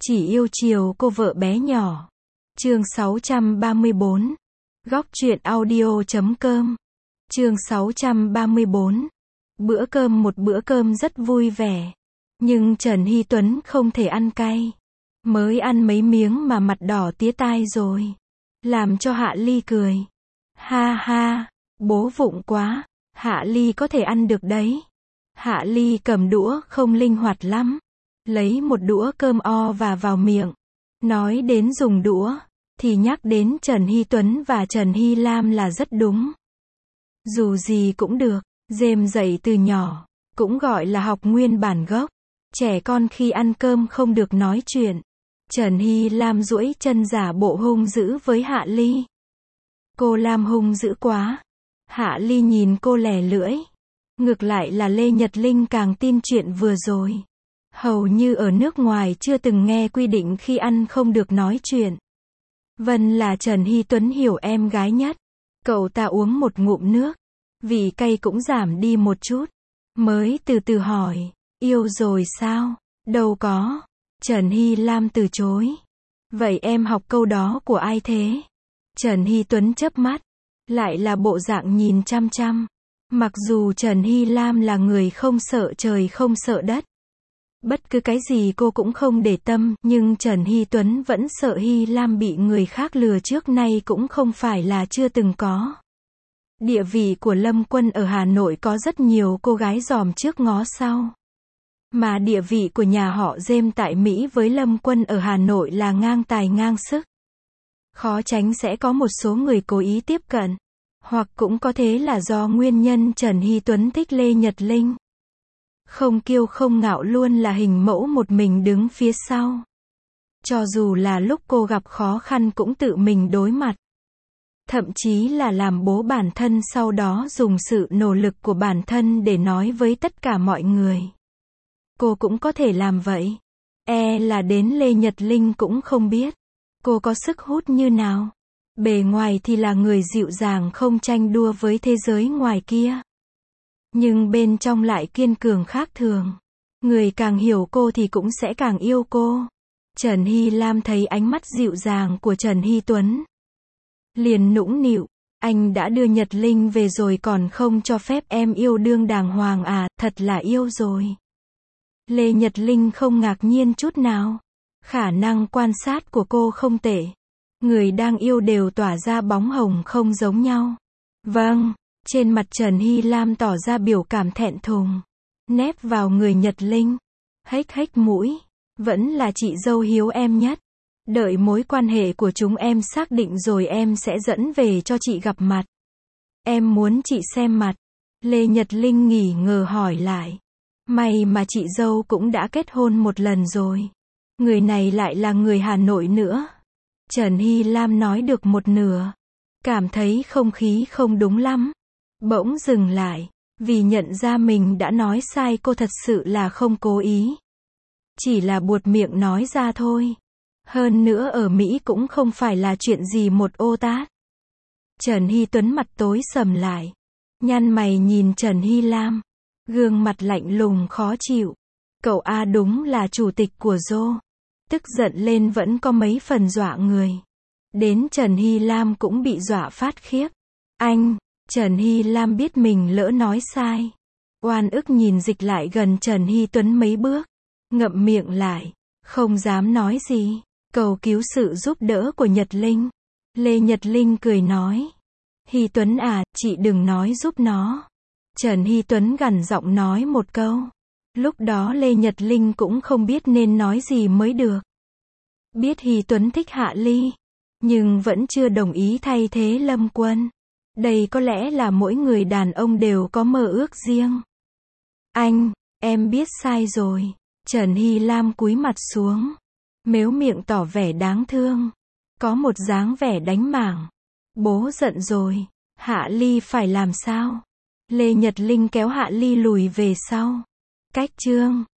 Chỉ yêu chiều cô vợ bé nhỏ. Chương 634. Góc truyện audio.com. Chương 634. Bữa cơm, một bữa cơm rất vui vẻ. Nhưng Trần Hy Tuấn không thể ăn cay. Mới ăn mấy miếng mà mặt đỏ tía tai rồi. Làm cho Hạ Ly cười. Ha ha, bố vụng quá. Hạ Ly có thể ăn được đấy. Hạ Ly cầm đũa không linh hoạt lắm. Lấy một đũa cơm o và vào miệng. Nói đến dùng đũa, thì nhắc đến Trần Hy Tuấn và Trần Hy Lam là rất đúng. Dù gì cũng được, rêm dậy từ nhỏ, cũng gọi là học nguyên bản gốc. Trẻ con khi ăn cơm không được nói chuyện. Trần Hy Lam duỗi chân giả bộ hung dữ với Hạ Ly. Cô Lam hung dữ quá. Hạ Ly nhìn cô lè lưỡi. Ngược lại là Lê Nhật Linh càng tin chuyện vừa rồi. Hầu như ở nước ngoài chưa từng nghe quy định khi ăn không được nói chuyện. Vân là Trần Hy Tuấn hiểu em gái nhất. Cậu ta uống một ngụm nước. Vị cay cũng giảm đi một chút. Mới từ từ hỏi, yêu rồi sao? Đâu có. Trần Hy Lam từ chối. Vậy em học câu đó của ai thế? Trần Hy Tuấn chớp mắt. Lại là bộ dạng nhìn chăm chăm. Mặc dù Trần Hy Lam là người không sợ trời không sợ đất. Bất cứ cái gì cô cũng không để tâm, nhưng Trần Hy Tuấn vẫn sợ Hy Lam bị người khác lừa, trước nay cũng không phải là chưa từng có. Địa vị của Lâm Quân ở Hà Nội có rất nhiều cô gái giòm trước ngó sau. Mà địa vị của nhà họ Dêm tại Mỹ với Lâm Quân ở Hà Nội là ngang tài ngang sức. Khó tránh sẽ có một số người cố ý tiếp cận. Hoặc cũng có thể là do nguyên nhân Trần Hy Tuấn thích Lê Nhật Linh. Không kiêu không ngạo, luôn là hình mẫu một mình đứng phía sau. Cho dù là lúc cô gặp khó khăn cũng tự mình đối mặt. Thậm chí là làm bố bản thân, sau đó dùng sự nỗ lực của bản thân để nói với tất cả mọi người. Cô cũng có thể làm vậy. Là đến Lê Nhật Linh cũng không biết. Cô có sức hút như nào. Bề ngoài thì là người dịu dàng không tranh đua với thế giới ngoài kia. Nhưng bên trong lại kiên cường khác thường. Người càng hiểu cô thì cũng sẽ càng yêu cô. Trần Hy Lam thấy ánh mắt dịu dàng của Trần Hy Tuấn. Liền nũng nịu. Anh đã đưa Nhật Linh về rồi còn không cho phép em yêu đương đàng hoàng à, thật là yêu rồi. Lê Nhật Linh không ngạc nhiên chút nào. Khả năng quan sát của cô không tệ. Người đang yêu đều tỏa ra bóng hồng không giống nhau. Vâng. Trên mặt Trần Hy Lam tỏ ra biểu cảm thẹn thùng. Nép vào người Nhật Linh. Hếch hếch mũi. Vẫn là chị dâu hiếu em nhất. Đợi mối quan hệ của chúng em xác định rồi em sẽ dẫn về cho chị gặp mặt. Em muốn chị xem mặt. Lê Nhật Linh nghỉ ngờ hỏi lại. May mà chị dâu cũng đã kết hôn một lần rồi. Người này lại là người Hà Nội nữa. Trần Hy Lam nói được một nửa. Cảm thấy không khí không đúng lắm. Bỗng dừng lại. Vì nhận ra mình đã nói sai, cô thật sự là không cố ý. Chỉ là buột miệng nói ra thôi. Hơn nữa ở Mỹ cũng không phải là chuyện gì một ô tát. Trần Hy Tuấn mặt tối sầm lại. Nhăn mày nhìn Trần Hy Lam. Gương mặt lạnh lùng khó chịu. Cậu đúng là chủ tịch của Dô. Tức giận lên vẫn có mấy phần dọa người. Đến Trần Hy Lam cũng bị dọa phát khiếp. Anh, Trần Hy Lam biết mình lỡ nói sai. Oan ức nhìn dịch lại gần Trần Hy Tuấn mấy bước. Ngậm miệng lại. Không dám nói gì. Cầu cứu sự giúp đỡ của Nhật Linh. Lê Nhật Linh cười nói. Hy Tuấn à, chị đừng nói giúp nó. Trần Hy Tuấn gằn giọng nói một câu. Lúc đó Lê Nhật Linh cũng không biết nên nói gì mới được. Biết Hy Tuấn thích Hạ Ly. Nhưng vẫn chưa đồng ý thay thế Lâm Quân. Đây có lẽ là mỗi người đàn ông đều có mơ ước riêng. Anh, em biết sai rồi. Trần Hy Lam cúi mặt xuống. Mếu miệng tỏ vẻ đáng thương. Có một dáng vẻ đánh mảng. Bố giận rồi. Hạ Ly phải làm sao? Lê Nhật Linh kéo Hạ Ly lùi về sau. Cách chương.